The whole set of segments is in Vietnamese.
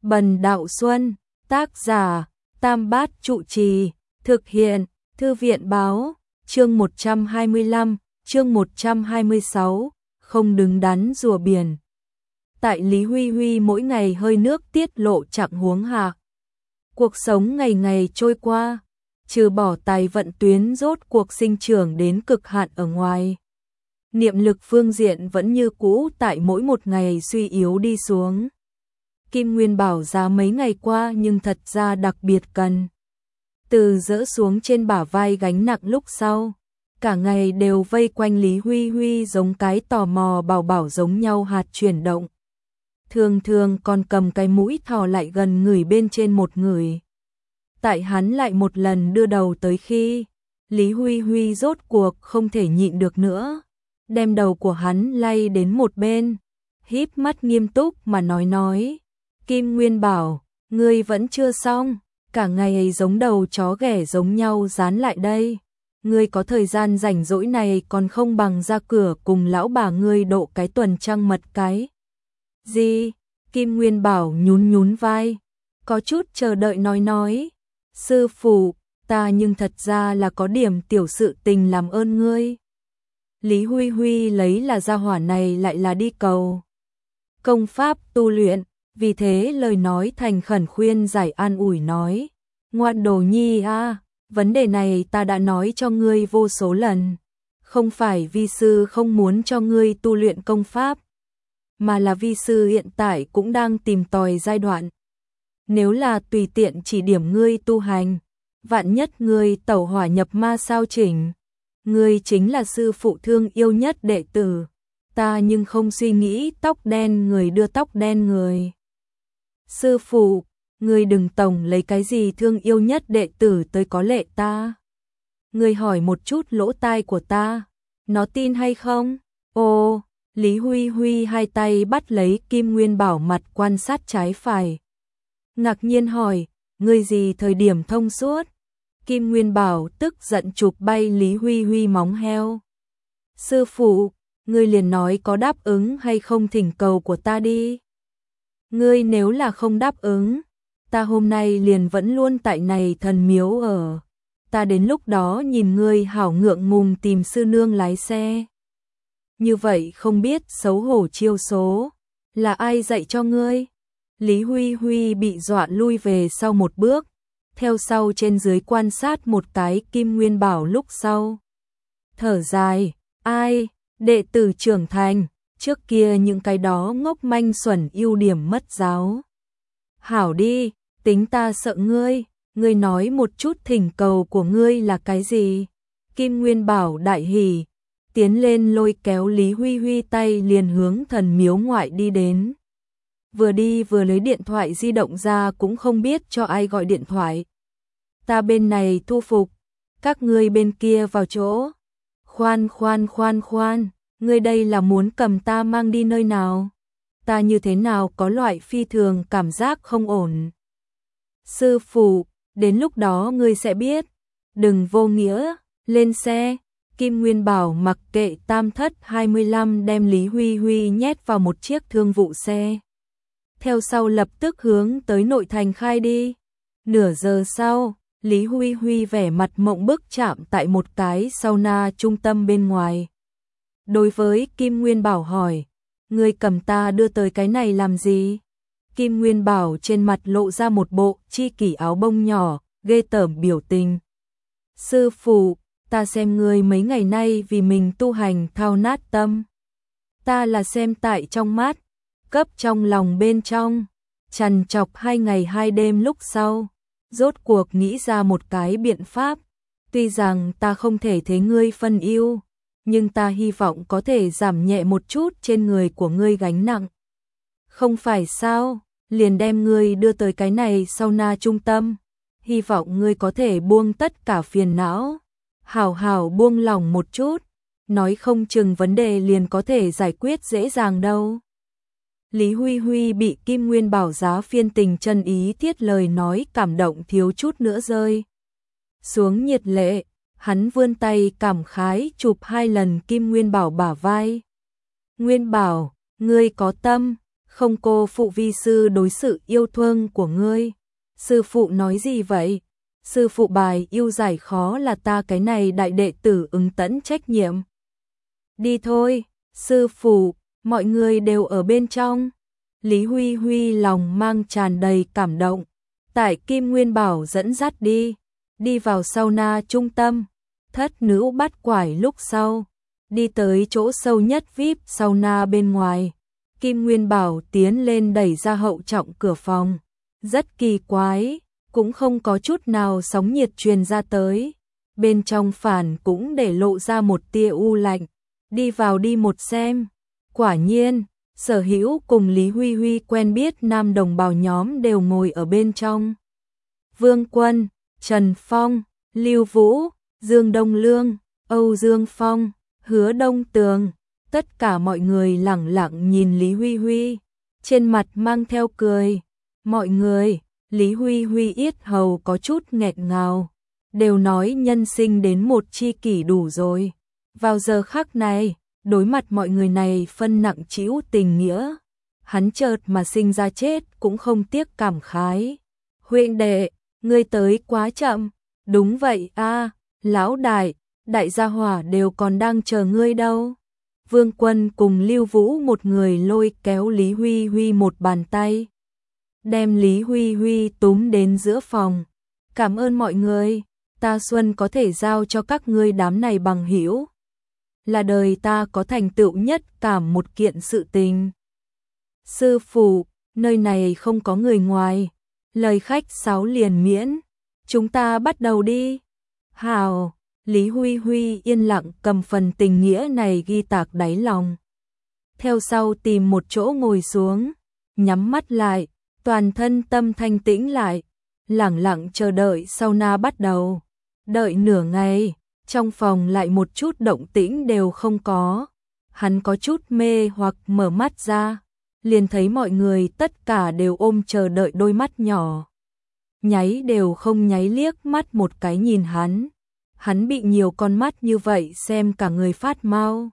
Bần Đạo Xuân, tác giả, Tam Bát Trụ Trì, thực hiện, Thư viện báo, chương 125, chương 126, không đứng đắn rùa biển. Tại Lý Huy Huy mỗi ngày hơi nước tiết lộ trạng huống hạ. Cuộc sống ngày ngày trôi qua, trừ bỏ tài vận tuyến rốt cuộc sinh trưởng đến cực hạn ở ngoài. Niệm lực phương diện vẫn như cũ tại mỗi một ngày suy yếu đi xuống. Kim Nguyên Bảo giá mấy ngày qua nhưng thật ra đặc biệt cần. Từ dỡ xuống trên bả vai gánh nặng lúc sau, cả ngày đều vây quanh Lý Huy Huy giống cái tò mò bảo giống nhau hạt chuyển động. Thường thường còn cầm cái mũi thò lại gần người bên trên một người. Tại hắn lại một lần đưa đầu tới khi, Lý Huy Huy rốt cuộc không thể nhịn được nữa, đem đầu của hắn lay đến một bên, híp mắt nghiêm túc mà nói. Kim Nguyên Bảo, ngươi vẫn chưa xong, cả ngày ấy giống đầu chó ghẻ giống nhau dán lại đây. Ngươi có thời gian rảnh rỗi này còn không bằng ra cửa cùng lão bà ngươi độ cái tuần trăng mật cái. Gì? Kim Nguyên Bảo nhún vai, có chút chờ đợi nói. Sư phụ, ta nhưng thật ra là có điểm tiểu sự tình làm ơn ngươi. Lý Huy Huy lấy là gia hỏa này lại là đi cầu công pháp tu luyện, vì thế lời nói thành khẩn khuyên giải an ủi nói. Ngoan đồ nhi a, vấn đề này ta đã nói cho ngươi vô số lần. Không phải vi sư không muốn cho ngươi tu luyện công pháp, mà là vi sư hiện tại cũng đang tìm tòi giai đoạn. Nếu là tùy tiện chỉ điểm ngươi tu hành, vạn nhất ngươi tẩu hỏa nhập ma sao chỉnh. Ngươi chính là sư phụ thương yêu nhất đệ tử, ta nhưng không suy nghĩ tóc đen người đưa tóc đen người. Sư phụ, ngươi đừng tổng lấy cái gì thương yêu nhất đệ tử tới có lệ ta. Ngươi hỏi một chút lỗ tai của ta, nó tin hay không? Ồ, Lý Huy Huy hai tay bắt lấy Kim Nguyên Bảo mặt quan sát trái phải. Ngạc nhiên hỏi, ngươi gì thời điểm thông suốt? Kim Nguyên Bảo tức giận chụp bay Lý Huy Huy móng heo. Sư phụ, ngươi liền nói có đáp ứng hay không thỉnh cầu của ta đi. Ngươi nếu là không đáp ứng, ta hôm nay liền vẫn luôn tại này thần miếu ở. Ta đến lúc đó nhìn ngươi hảo ngượng ngùng tìm sư nương lái xe. Như vậy không biết xấu hổ chiêu số, là ai dạy cho ngươi? Lý Huy Huy bị dọa lui về sau một bước, theo sau trên dưới quan sát một cái Kim Nguyên Bảo lúc sau. Thở dài, ai, đệ tử trưởng thành, trước kia những cái đó ngốc manh xuẩn ưu điểm mất giáo. Hảo đi, tính ta sợ ngươi, ngươi nói một chút thỉnh cầu của ngươi là cái gì? Kim Nguyên Bảo đại hỉ, tiến lên lôi kéo Lý Huy Huy tay liền hướng thần miếu ngoại đi đến. Vừa đi vừa lấy điện thoại di động ra cũng không biết cho ai gọi điện thoại. Ta bên này thu phục, các ngươi bên kia vào chỗ. Khoan, ngươi đây là muốn cầm ta mang đi nơi nào? Ta như thế nào có loại phi thường cảm giác không ổn. Sư phụ, đến lúc đó ngươi sẽ biết. Đừng vô nghĩa, lên xe. Kim Nguyên Bảo mặc kệ Tam Thất 25 đem Lý Huy Huy nhét vào một chiếc thương vụ xe. Theo sau lập tức hướng tới nội thành khai đi. Nửa giờ sau, Lý Huy Huy vẻ mặt mộng bức chạm tại một cái sauna trung tâm bên ngoài. Đối với Kim Nguyên Bảo hỏi, ngươi cầm ta đưa tới cái này làm gì? Kim Nguyên Bảo trên mặt lộ ra một bộ chi kỷ áo bông nhỏ, ghê tởm biểu tình. Sư phụ, ta xem ngươi mấy ngày nay vì mình tu hành thao nát tâm. Ta là xem tại trong mắt, cấp trong lòng bên trong, trằn trọc 2 ngày 2 đêm lúc sau, rốt cuộc nghĩ ra một cái biện pháp. Tuy rằng ta không thể thấy ngươi phân ưu, nhưng ta hy vọng có thể giảm nhẹ một chút trên người của ngươi gánh nặng. Không phải sao, liền đem ngươi đưa tới cái này sauna trung tâm, hy vọng ngươi có thể buông tất cả phiền não. Hảo buông lòng một chút, nói không chừng vấn đề liền có thể giải quyết dễ dàng đâu. Lý Huy Huy bị Kim Nguyên Bảo giá phiên tình chân ý thiết lời nói cảm động thiếu chút nữa rơi xuống nhiệt lệ, hắn vươn tay cảm khái chụp 2 lần Kim Nguyên Bảo bả vai. Nguyên Bảo, ngươi có tâm, không cô phụ vi sư đối xử yêu thương của ngươi. Sư phụ nói gì vậy? Sư phụ bài yêu giải khó là ta cái này đại đệ tử ứng tẫn trách nhiệm. Đi thôi, sư phụ, mọi người đều ở bên trong. Lý Huy Huy lòng mang tràn đầy cảm động. Tại Kim Nguyên Bảo dẫn dắt đi vào sauna trung tâm. Thất nữ bắt quải lúc sau, đi tới chỗ sâu nhất VIP sauna bên ngoài. Kim Nguyên Bảo tiến lên đẩy ra hậu trọng cửa phòng. Rất kỳ quái, cũng không có chút nào sóng nhiệt truyền ra tới. Bên trong phản cũng để lộ ra một tia u lạnh. Đi vào đi một xem. Quả nhiên, Sở Hữu cùng Lý Huy Huy quen biết nam đồng bào nhóm đều ngồi ở bên trong. Vương Quân, Trần Phong, Lưu Vũ, Dương Đông Lương, Âu Dương Phong, Hứa Đông Tường, tất cả mọi người lẳng lặng nhìn Lý Huy Huy, trên mặt mang theo cười. Mọi người, Lý Huy Huy yết hầu có chút nghẹt ngào, đều nói nhân sinh đến một chi kỷ đủ rồi. Vào giờ khắc này, đối mặt mọi người này phân nặng trĩu tình nghĩa, hắn chợt mà sinh ra chết cũng không tiếc cảm khái. Huynh đệ, ngươi tới quá chậm. Đúng vậy a, lão đại gia hỏa đều còn đang chờ ngươi đâu. Vương Quân cùng Lưu Vũ một người lôi kéo Lý Huy Huy một bàn tay, đem Lý Huy Huy túm đến giữa phòng. Cảm ơn mọi người, ta Xuân có thể giao cho các ngươi đám này bằng hữu. Là đời ta có thành tựu nhất cả một kiện sự tình. Sư phụ, nơi này không có người ngoài. Lời khách sáo liền miễn. Chúng ta bắt đầu đi. Hào, Lý Huy Huy yên lặng cầm phần tình nghĩa này ghi tạc đáy lòng. Theo sau tìm một chỗ ngồi xuống, nhắm mắt lại, toàn thân tâm thanh tĩnh lại, lẳng lặng chờ đợi sauna bắt đầu. Đợi nửa ngày, trong phòng lại một chút động tĩnh đều không có. Hắn có chút mê hoặc mở mắt ra, liền thấy mọi người tất cả đều ôm chờ đợi đôi mắt nhỏ. Nháy đều không nháy liếc mắt một cái nhìn hắn. Hắn bị nhiều con mắt như vậy xem cả người phát mau.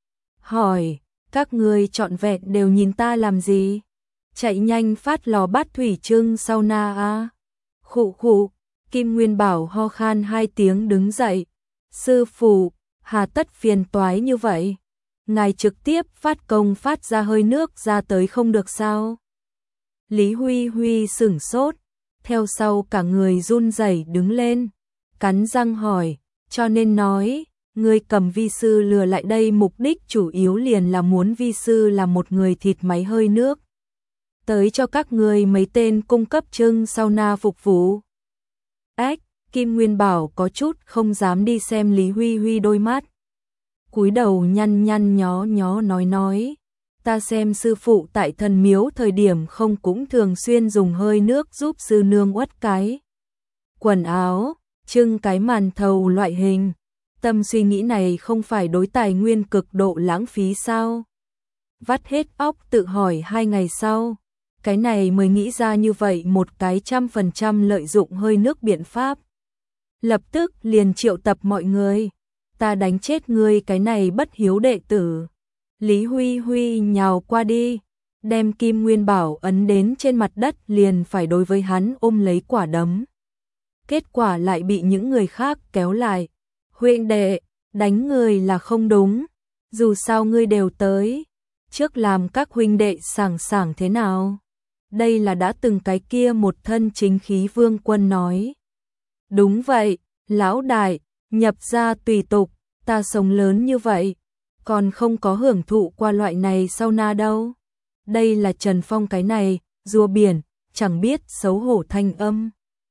Hỏi, các ngươi trọn vẹn đều nhìn ta làm gì? Chạy nhanh phát lò bát thủy trưng sauna a. Khụ khụ, Kim Nguyên Bảo ho khan 2 tiếng đứng dậy. Sư phụ, hà tất phiền toái như vậy? Ngài trực tiếp phát công phát ra hơi nước ra tới không được sao? Lý Huy Huy sửng sốt, theo sau cả người run rẩy đứng lên, cắn răng hỏi, cho nên nói, ngươi cầm vi sư lừa lại đây mục đích chủ yếu liền là muốn vi sư là một người thịt máy hơi nước. Tới cho các ngươi mấy tên cung cấp trưng sauna phục vụ. Ách, Kim Nguyên Bảo có chút không dám đi xem Lý Huy Huy đôi mắt. Cúi đầu nhăn nhăn nhó nhó nói, ta xem sư phụ tại thần miếu thời điểm không cũng thường xuyên dùng hơi nước giúp sư nương uất cái quần áo, trưng cái màn thầu loại hình. Tâm suy nghĩ này không phải đối tài nguyên cực độ lãng phí sao? Vắt hết óc tự hỏi 2 ngày sau, cái này mới nghĩ ra như vậy một cái 100% lợi dụng hơi nước biện pháp. Lập tức liền triệu tập mọi người, ta đánh chết ngươi cái này bất hiếu đệ tử. Lý Huy Huy nhào qua đi, đem Kim Nguyên Bảo ấn đến trên mặt đất liền phải đối với hắn ôm lấy quả đấm. Kết quả lại bị những người khác kéo lại. Huynh đệ, đánh người là không đúng, dù sao ngươi đều tới, trước làm các huynh đệ sảng sảng thế nào? Đây là đã từng cái kia một thân chính khí Vương Quân nói. Đúng vậy, lão đại, nhập gia tùy tục, ta sống lớn như vậy, còn không có hưởng thụ qua loại này sauna đâu. Đây là Trần Phong cái này, rùa biển, chẳng biết xấu hổ thanh âm.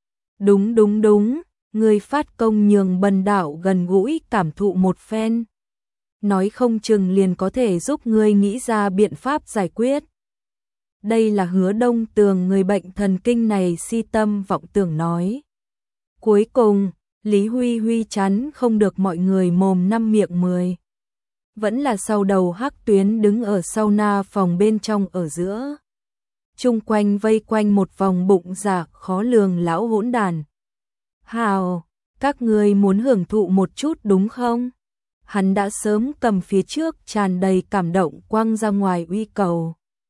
Đúng, người phát công nhường bần đạo gần gũi cảm thụ một phen. Nói không chừng liền có thể giúp ngươi nghĩ ra biện pháp giải quyết. Đây là Hứa Đông Tường người bệnh thần kinh này si tâm vọng tưởng nói. Cuối cùng, Lý Huy Huy chắn không được mọi người mồm 5 miệng 10. Vẫn là sau đầu Hắc Tuyến đứng ở sauna phòng bên trong ở giữa. Chung quanh vây quanh một vòng bụng dạ khó lường lão hỗn đàn. Hào, các ngươi muốn hưởng thụ một chút đúng không? Hắn đã sớm cầm phía trước tràn đầy cảm động quăng ra ngoài uy cầu.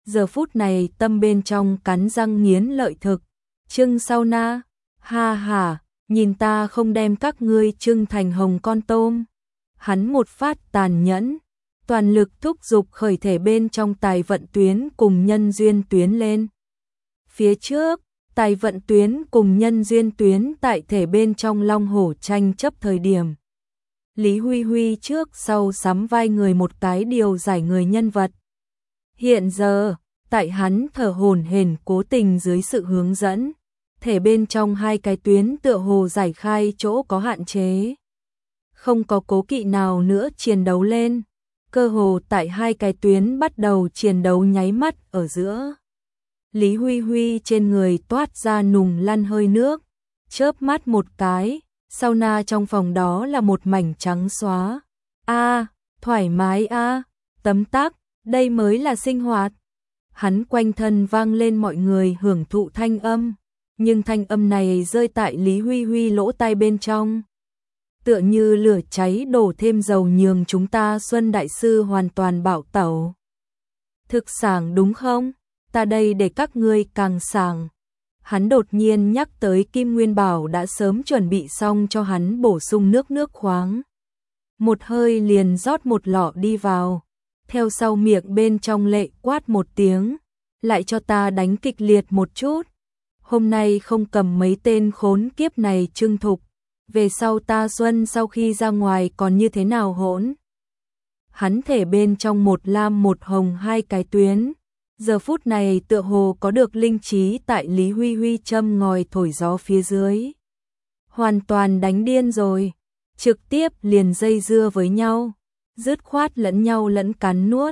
giờ phút này tâm bên trong cắn răng nghiến lợi thực. Trưng sauna, ha ha, nhìn ta không đem các ngươi trưng thành hồng con tôm. Hắn một phát tàn nhẫn, toàn lực thúc giục khởi thể bên trong tài vận tuyến cùng nhân duyên tuyến lên. Phía trước, tài vận tuyến cùng nhân duyên tuyến tại thể bên trong long hổ tranh chấp thời điểm. Lý Huy Huy trước sau sắm vai người một cái điều giải người nhân vật. Hiện giờ, tại hắn thở hổn hển cố tình dưới sự hướng dẫn, thể bên trong hai cái tuyến tựa hồ giải khai chỗ có hạn chế. Không có cố kỵ nào nữa chiến đấu lên, cơ hồ tại hai cái tuyến bắt đầu chiến đấu nháy mắt ở giữa. Lý Huy Huy trên người toát ra nùng lăn hơi nước, chớp mắt một cái, sauna trong phòng đó là một mảnh trắng xóa. Thoải mái tấm tắc, đây mới là sinh hoạt. Hắn quanh thân vang lên mọi người hưởng thụ thanh âm, nhưng thanh âm này rơi tại Lý Huy Huy lỗ tai bên trong. Tựa như lửa cháy đổ thêm dầu nhường chúng ta Xuân Đại Sư hoàn toàn bạo tẩu. Thực sảng đúng không? Ta đây để các ngươi càng sảng. Hắn đột nhiên nhắc tới Kim Nguyên Bảo đã sớm chuẩn bị xong cho hắn bổ sung nước khoáng. Một hơi liền rót một lọ đi vào. Theo sau miệng bên trong lệ quát một tiếng. Lại cho ta đánh kịch liệt một chút. Hôm nay không cầm mấy tên khốn kiếp này trưng thục. Về sau ta Xuân sau khi ra ngoài còn như thế nào hỗn. Hắn thể bên trong một lam một hồng hai cái tuyến. Giờ phút này tựa hồ có được linh trí tại Lý Huy Huy châm ngòi thổi gió phía dưới. Hoàn toàn đánh điên rồi, trực tiếp liền dây dưa với nhau, dứt khoát lẫn nhau lẫn cắn nuốt.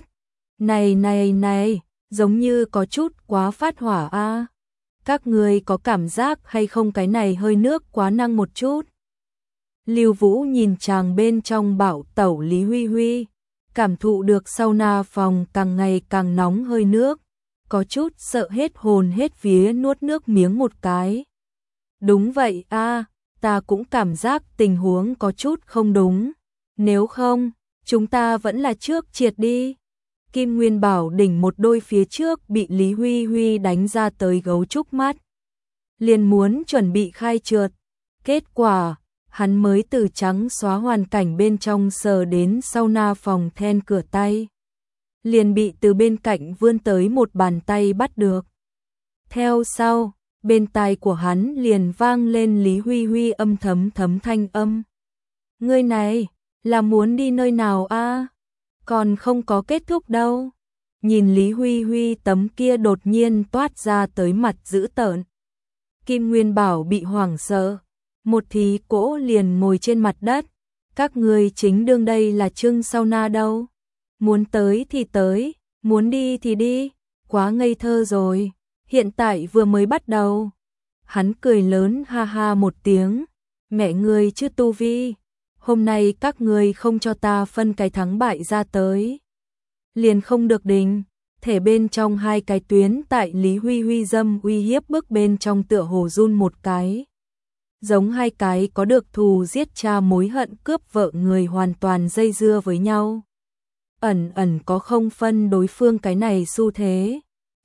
Này, giống như có chút quá phát hỏa Các người có cảm giác hay không cái này hơi nước quá năng một chút? Lưu Vũ nhìn chàng bên trong bảo tẩu Lý Huy Huy, cảm thụ được sauna phòng càng ngày càng nóng hơi nước, có chút sợ hết hồn hết vía nuốt nước miếng một cái. Đúng vậy ta cũng cảm giác tình huống có chút không đúng. Nếu không, chúng ta vẫn là trước triệt đi. Kim Nguyên Bảo đỉnh một đôi phía trước bị Lý Huy Huy đánh ra tới gấu trúc mắt. Liền muốn chuẩn bị khai trượt. Kết quả, hắn mới từ trắng xóa hoàn cảnh bên trong sờ đến sauna phòng then cửa tay. Liền bị từ bên cạnh vươn tới một bàn tay bắt được. Theo sau, bên tai của hắn liền vang lên Lý Huy Huy âm thấm thanh âm. Ngươi này, là muốn đi nơi nào Còn không có kết thúc đâu. Nhìn Lý Huy Huy tấm kia đột nhiên toát ra tới mặt dữ tợn. Kim Nguyên Bảo bị hoảng sợ, một tí cỗ liền ngồi trên mặt đất. Các ngươi chính đương đây là trưng sauna đâu. Muốn tới thì tới, muốn đi thì đi, quá ngây thơ rồi, hiện tại vừa mới bắt đầu. Hắn cười lớn ha ha một tiếng, mẹ ngươi chứ tu vi, hôm nay các ngươi không cho ta phân cái thắng bại ra tới. Liền không được đình, thể bên trong hai cái tuyến tại Lý Huy Huy dâm uy hiếp bức bên trong tựa hồ run một cái. Giống hai cái có được thù giết cha mối hận cướp vợ người hoàn toàn dây dưa với nhau. Ẩn có không phân đối phương cái này xu thế.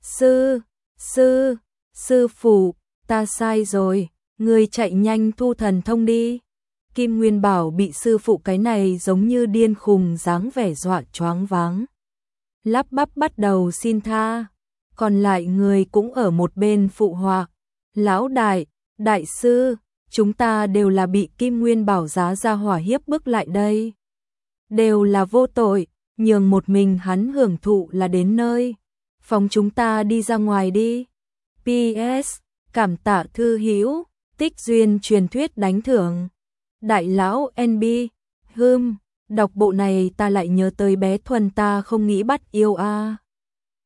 Sư phụ, ta sai rồi, ngươi chạy nhanh thu thần thông đi. Kim Nguyên Bảo bị sư phụ cái này giống như điên khùng dáng vẻ dọa choáng váng. Lắp bắp bắt đầu xin tha, còn lại người cũng ở một bên phụ họa. Lão đại sư, chúng ta đều là bị Kim Nguyên Bảo giá ra hỏa hiếp bức lại đây. Đều là vô tội. Nhường một mình hắn hưởng thụ là đến nơi. Phóng chúng ta đi ra ngoài đi. PS. Cảm tạ thư hữu, tích duyên truyền thuyết đánh thưởng. Đại lão NB. Đọc bộ này ta lại nhớ tới bé Thuần ta không nghĩ bắt yêu